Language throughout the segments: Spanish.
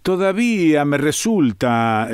todavía me resulta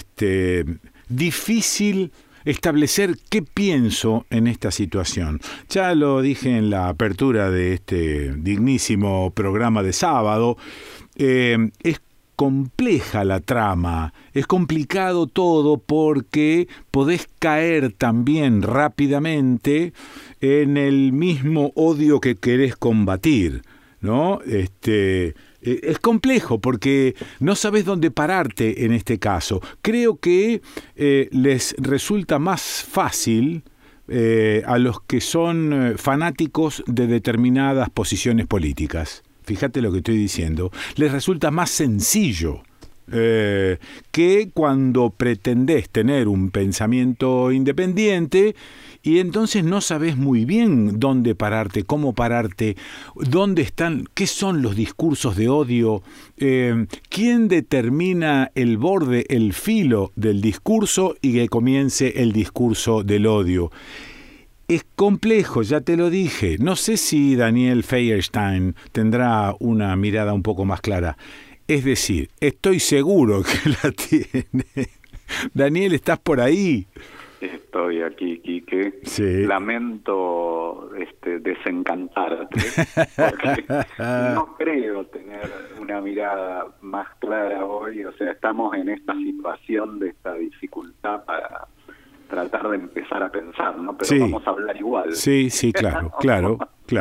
difícil establecer qué pienso en esta situación. Ya lo dije en la apertura de este dignísimo programa de sábado. Es compleja la trama, es complicado todo porque podés caer también rápidamente en el mismo odio que querés combatir, ¿no? Es complejo porque no sabes dónde pararte en este caso. Creo que les resulta más fácil a los que son fanáticos de determinadas posiciones políticas. Fíjate lo que estoy diciendo. Les resulta más sencillo que cuando pretendés tener un pensamiento independiente y entonces no sabés muy bien dónde pararte, cómo pararte, dónde están, qué son los discursos de odio, quién determina el borde, el filo del discurso y que comience el discurso del odio. Es complejo, ya te lo dije. No sé si Daniel Feierstein tendrá una mirada un poco más clara. Es decir, estoy seguro que la tiene. Daniel, ¿estás por ahí? Estoy aquí, Quique. Sí. Lamento desencantarte, porque no creo tener una mirada más clara hoy. O sea, estamos en esta situación de esta dificultad para tratar de empezar a pensar, ¿no? Pero sí, vamos a hablar igual. Sí, claro. Pero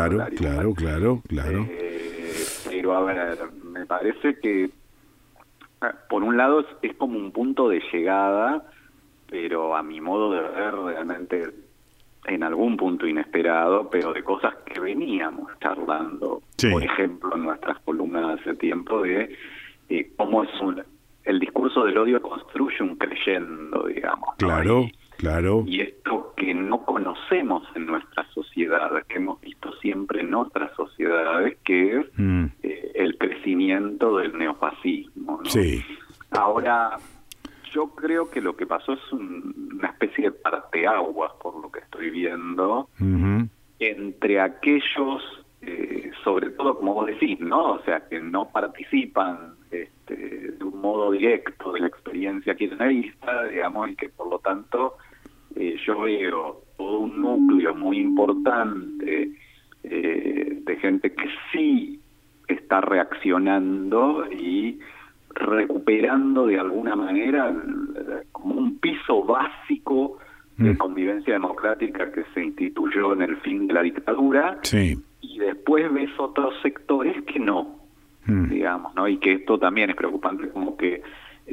a ver, me parece que por un lado es como un punto de llegada, pero a mi modo de ver realmente en algún punto inesperado, pero de cosas que veníamos charlando, sí, por ejemplo, en nuestras columnas hace tiempo, de cómo el discurso del odio construye un creyendo, digamos, ¿no? Claro. Y esto que no conocemos en nuestra sociedad, que hemos visto siempre en otras sociedades, que es el crecimiento del neofascismo, ¿no? Sí. Ahora, yo creo que lo que pasó es una especie de parteaguas, por lo que estoy viendo, entre aquellos, sobre todo como vos decís, ¿no? O sea, que no participan de un modo directo de la experiencia kirchnerista, digamos, y que por lo tanto yo veo todo un núcleo muy importante de gente que sí está reaccionando y recuperando de alguna manera como un piso básico de convivencia democrática que se instituyó en el fin de la dictadura. Sí. Y después ves otros sectores que no, digamos, ¿no? Y que esto también es preocupante, como que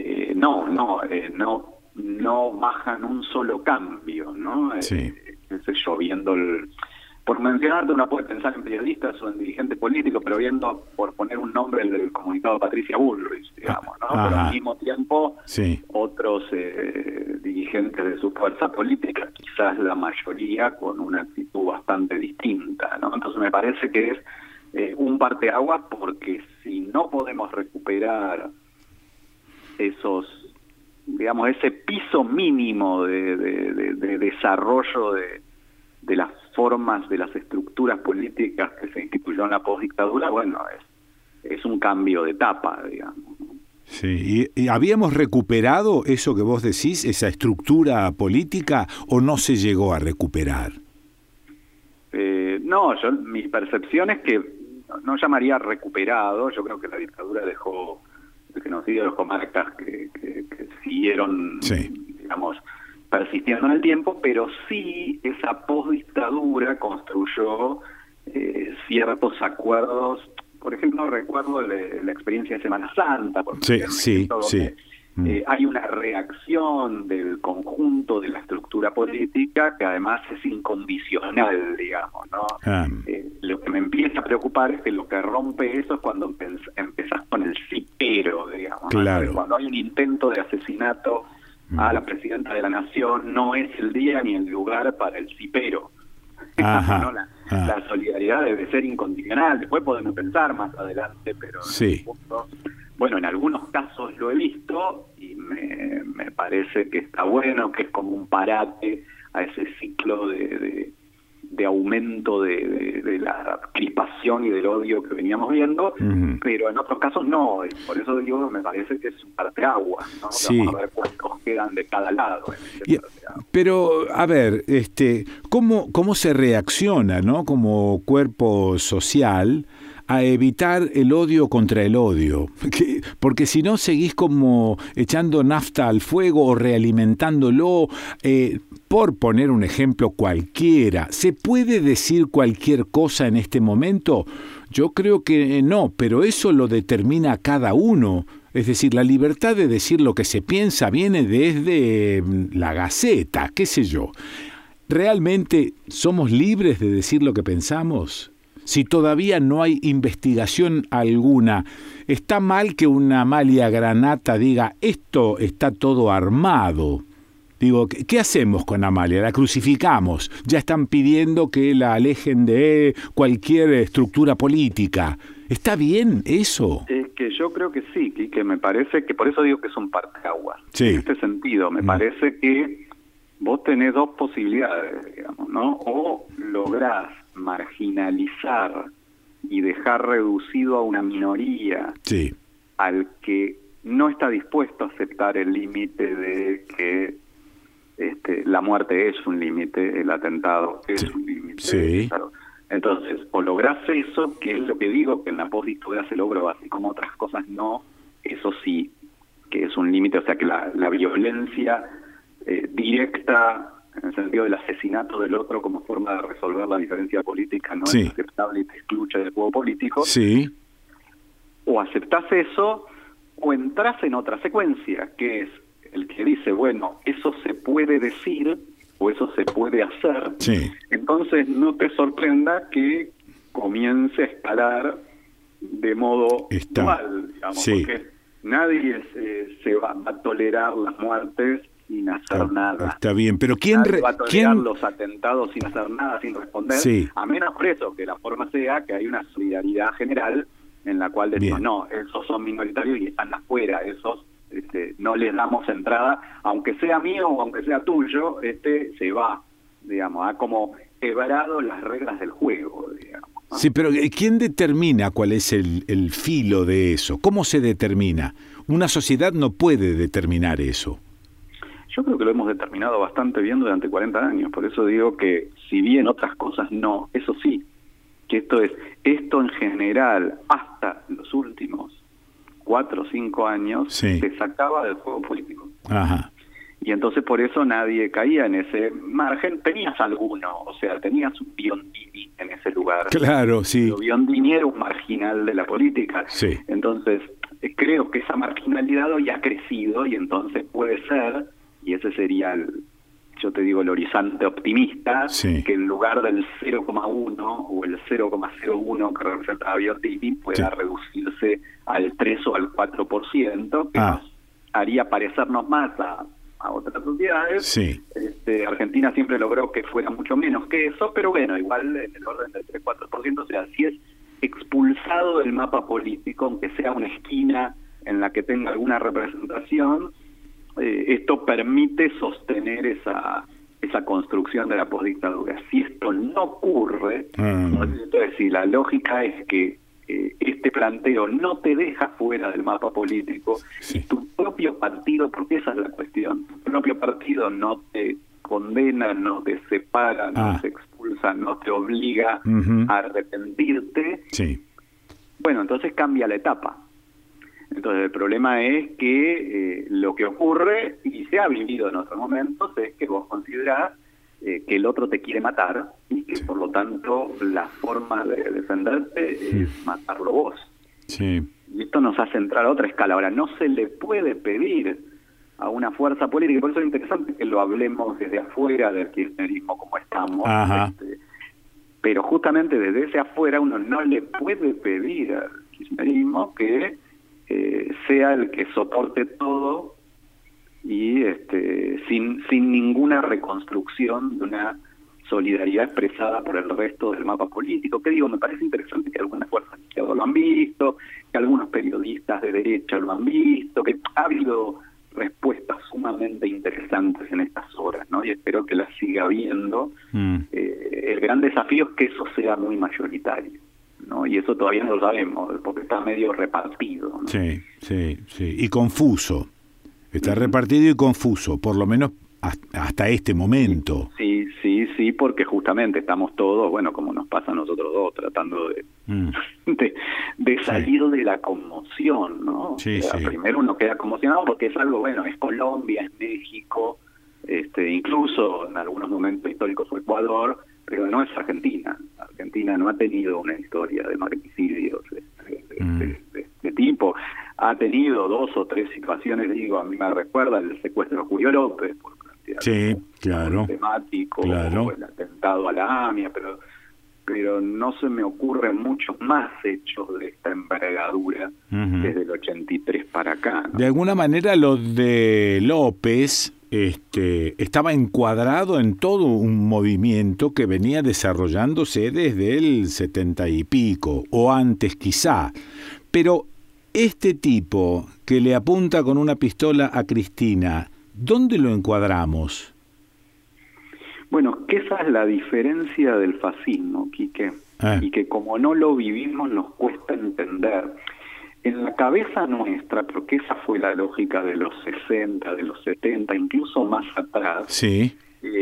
no bajan un solo cambio, ¿no? Sí. Qué sé yo, viendo por mencionarte, uno puede pensar en periodistas o en dirigentes políticos, pero viendo, por poner un nombre, el comunicado de Patricia Bullrich, digamos, ¿no? Pero al mismo tiempo, sí, otros dirigentes de su fuerza política, quizás la mayoría con una actitud bastante distinta, ¿no? Entonces me parece que es un parteaguas, porque si no podemos recuperar digamos, ese piso mínimo de desarrollo de las formas, de las estructuras políticas que se instituyó en la postdictadura, bueno, es un cambio de etapa, digamos. Sí, ¿y habíamos recuperado eso que vos decís, esa estructura política, o no se llegó a recuperar? No, mi percepción es que no llamaría recuperado. Yo creo que la dictadura dejó, el genocidio dejó marcas que siguieron, sí, digamos, persistiendo en el tiempo, pero sí esa postdictadura construyó ciertos acuerdos. Por ejemplo, recuerdo la experiencia de Semana Santa, porque sí. Hay una reacción del conjunto de la estructura política que además es incondicional, digamos, ¿no? Lo que me empieza a preocupar es que lo que rompe eso es cuando empezás con el sí pero, digamos, claro, ¿no? Cuando hay un intento de asesinato a la presidenta de la Nación, no es el día ni el lugar para el sí pero. ¿No? La solidaridad debe ser incondicional. Después podemos pensar más adelante, pero sí, bueno, en algunos casos lo he visto y me parece que está bueno, que es como un parate a ese ciclo de de aumento de la crispación y del odio que veníamos viendo, pero en otros casos no, y por eso digo, me parece que es un parteaguas, ¿no? Sí. Vamos a ver cuántos quedan de cada lado. Pero, a ver, ¿cómo se reacciona, ¿no? Como cuerpo social a evitar el odio contra el odio? Porque si no seguís como echando nafta al fuego o realimentándolo. Por poner un ejemplo cualquiera, ¿se puede decir cualquier cosa en este momento? Yo creo que no, pero eso lo determina cada uno. Es decir, la libertad de decir lo que se piensa viene desde la Gaceta, qué sé yo. ¿Realmente somos libres de decir lo que pensamos? Si todavía no hay investigación alguna, ¿está mal que una Amalia Granata diga esto está todo armado? Digo, ¿qué hacemos con Amalia? La crucificamos. Ya están pidiendo que la alejen de cualquier estructura política. ¿Está bien eso? Es que yo creo que sí, que me parece que por eso digo que es un parteaguas. Sí. En este sentido, me parece que vos tenés dos posibilidades, digamos, ¿no? O lográs marginalizar y dejar reducido a una minoría Sí. al que no está dispuesto a aceptar el límite de que la muerte es un límite, el atentado es un límite. Sí. Claro. Entonces, o lográs eso, que es lo que digo, que en la postdictadura se logró, así como otras cosas no, eso sí, que es un límite, o sea que la violencia directa, en el sentido del asesinato del otro como forma de resolver la diferencia política, no es aceptable y te excluye del juego político. Sí. O aceptás eso, o entras en otra secuencia, que es el que dice, bueno, eso se puede decir o eso se puede hacer, entonces no te sorprenda que comience a escalar de modo dual, digamos, porque nadie se va a tolerar las muertes sin hacer nada. Está bien, pero ¿quién va a tolerar los atentados sin hacer nada, sin responder? A menos por eso, que la forma sea que hay una solidaridad general en la cual decimos, no, esos son minoritarios y están afuera, esos no les damos entrada, aunque sea mío o aunque sea tuyo, se va, digamos, ha como quebrado las reglas del juego, digamos, ¿no? Sí, pero ¿quién determina cuál es el filo de eso? ¿Cómo se determina? Una sociedad no puede determinar eso. Yo creo que lo hemos determinado bastante bien durante 40 años, por eso digo que si bien otras cosas no, eso sí, que esto en general, hasta los últimos 4 o 5 años, se sacaba del juego político. Ajá. Y entonces por eso nadie caía en ese margen. Tenías alguno, o sea, tenías un Biondini en ese lugar. Claro, sí. Pero Biondini era un marginal de la política. Sí. Entonces, creo que esa marginalidad hoy ha crecido y entonces puede ser, y ese sería yo te digo, el horizonte optimista, que en lugar del 0,1 o el 0,01 que representaba Biondini pueda reducirse al 3 o al 4%, que nos haría parecernos más a otras sociedades. Argentina siempre logró que fuera mucho menos que eso, pero bueno, igual en el orden del 3-4%, o sea, si es expulsado del mapa político, aunque sea una esquina en la que tenga alguna representación, esto permite sostener esa construcción de la postdictadura. Si esto no ocurre, entonces si la lógica es que este planteo no te deja fuera del mapa político, y tu propio partido, porque esa es la cuestión, tu propio partido no te condena, no te separa, no te expulsa, no te obliga a arrepentirte, bueno, entonces cambia la etapa. Entonces el problema es que lo que ocurre, y se ha vivido en otros momentos, es que vos considerás que el otro te quiere matar y que por lo tanto la forma de defenderte es matarlo vos. Y esto nos hace entrar a otra escala. Ahora, no se le puede pedir a una fuerza política, y por eso es interesante que lo hablemos desde afuera del kirchnerismo como estamos, pero justamente desde ese afuera uno no le puede pedir al kirchnerismo que sea el que soporte todo y sin ninguna reconstrucción de una solidaridad expresada por el resto del mapa político. Que digo, me parece interesante que algunas fuerzas de izquierda lo han visto, que algunos periodistas de derecha lo han visto, que ha habido respuestas sumamente interesantes en estas horas, ¿no? Y espero que las siga habiendo. el gran desafío es que eso sea muy mayoritario, ¿no? Y eso todavía no lo sabemos, porque está medio repartido, ¿no? Sí, y confuso. Está repartido y confuso, por lo menos hasta este momento. Sí, porque justamente estamos todos, bueno, como nos pasa a nosotros dos, tratando de salir de la conmoción, ¿no? Sí. Primero uno queda conmocionado porque es algo, bueno, es Colombia, es México, incluso en algunos momentos históricos fue Ecuador, pero no es Argentina. Argentina no ha tenido una historia de magnicidios de tipo. Ha tenido 2 o 3 situaciones, digo, a mí me recuerda el secuestro de Julio López, por sí, claro, temático, claro. o el atentado a la AMIA, pero no se me ocurren muchos más hechos de esta envergadura desde el 83 para acá, ¿no? De alguna manera lo de López estaba encuadrado en todo un movimiento que venía desarrollándose desde el 70 y pico, o antes quizá, pero este tipo que le apunta con una pistola a Cristina, ¿dónde lo encuadramos? Bueno, que esa es la diferencia del fascismo, Quique, y que como no lo vivimos nos cuesta entender. En la cabeza nuestra, porque esa fue la lógica de los 60, de los 70, incluso más atrás, sí.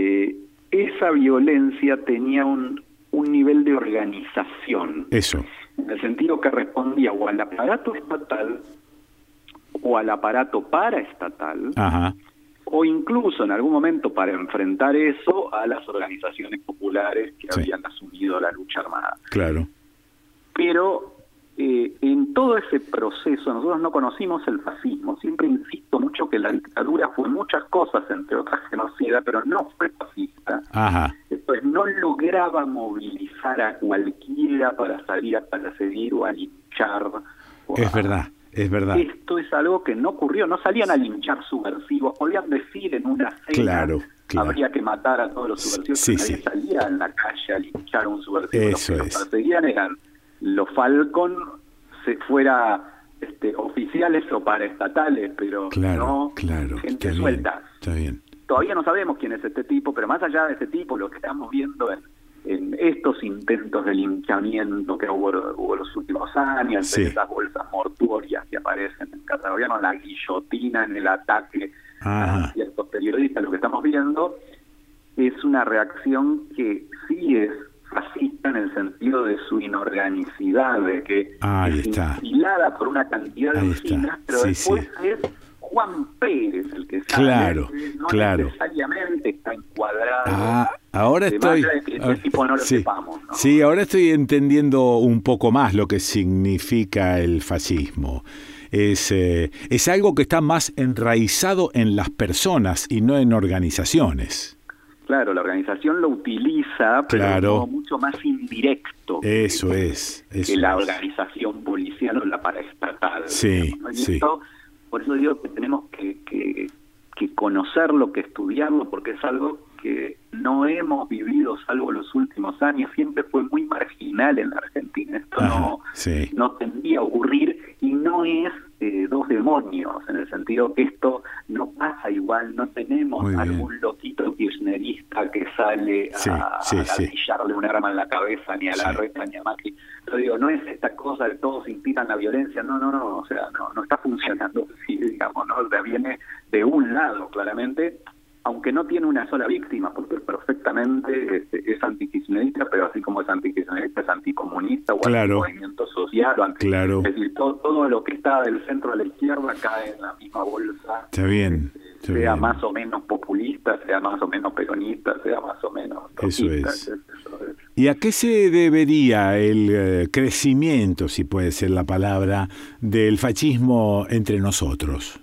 Esa violencia tenía un nivel de organización. Eso. En el sentido que respondía o al aparato estatal o al aparato paraestatal, o incluso en algún momento para enfrentar eso a las organizaciones populares que habían asumido la lucha armada. Claro. Pero en todo ese proceso nosotros no conocimos el fascismo. Siempre insisto mucho que la dictadura fue muchas cosas, entre otras genocida, pero no fue fascista. Entonces no lograba movilizar a cualquiera para salir a perseguir o a linchar. Es verdad. Esto es algo que no ocurrió, no salían a linchar subversivos, podían decir en una cena, claro. habría que matar a todos los subversivos, nadie salía en la calle a linchar a un subversivo. Los que perseguían eran los Falcon, fuera oficiales o paraestatales, pero no gente suelta. Está bien. Todavía no sabemos quién es este tipo, pero más allá de este tipo, lo que estamos viendo en estos intentos de linchamiento que hubo los últimos años, en esas bolsas mortuorias que aparecen en casa de gobierno, la guillotina en el ataque a ciertos periodistas, lo que estamos viendo es una reacción que sí es fascista en el sentido de su inorganicidad, de que es infilada por una cantidad de vecinas, pero después es Juan Pérez el que sale, no necesariamente está encuadrado. Ahora estoy... Que este tipo no lo sepamos, ¿no? Sí, ahora estoy entendiendo un poco más lo que significa el fascismo. Es algo que está más enraizado en las personas y no en organizaciones. Claro, la organización lo utiliza, pero mucho más indirecto. Eso es. La organización policial o la paraestatal. Por eso digo que tenemos que conocerlo, que estudiarlo, porque es algo que no hemos vivido salvo los últimos años. Siempre fue muy marginal en la Argentina. Esto no tendría a ocurrir y no es dos demonios, en el sentido que esto no pasa igual. No tenemos algún loquito kirchnerista que sale a gatillarle un arma en la cabeza ni a Larreta ni a Macri. Pero digo, no es esta cosa de todos incitan la violencia, no, o sea, no está funcionando así, digamos, ¿no? O sea, viene de un lado, claramente, aunque no tiene una sola víctima, porque perfectamente es antikirchnerista, pero así como es antikirchnerista, es anticomunista o antimovimiento social, es decir, todo lo que está del centro a la izquierda cae en la misma bolsa. Está bien. Sea más o menos populista, sea más o menos peronista, sea más o menos rojista. Eso es. ¿Y a qué se debería el crecimiento, si puede ser la palabra, del fascismo entre nosotros?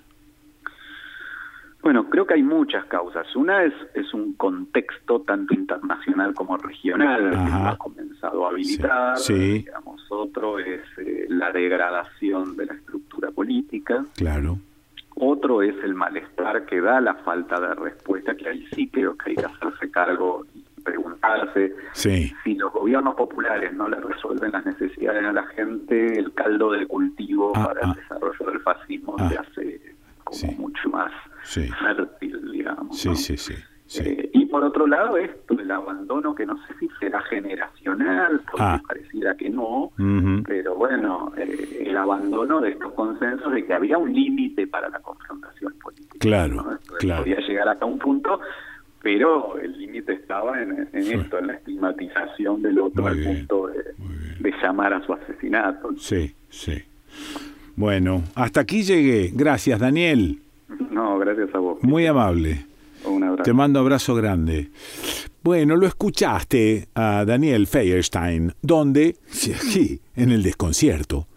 Bueno, creo que hay muchas causas. Una es un contexto tanto internacional como regional que ha comenzado a habilitar. Digamos, otro es la degradación de la estructura política. Claro. Otro es el malestar que da la falta de respuesta, que ahí sí creo que hay que hacerse cargo y preguntarse si los gobiernos populares no le resuelven las necesidades a la gente, el caldo de cultivo para el desarrollo del fascismo se hace como mucho más fértil, digamos. Y por otro lado esto, es el abandono, que no sé si será generacional, porque pareciera que no, pero bueno, el abandono de estos consensos de que había un límite para la confrontación política. Claro, ¿no? claro. Podía llegar hasta un punto, pero el límite estaba en esto, en la estigmatización del otro, al punto de llamar a su asesinato. Sí, sí. Bueno, hasta aquí llegué. Gracias, Daniel. No, gracias a vos. Muy amable. Un abrazo. Te mando abrazo grande. Bueno, lo escuchaste a Daniel Feierstein, donde, sí, en el desconcierto.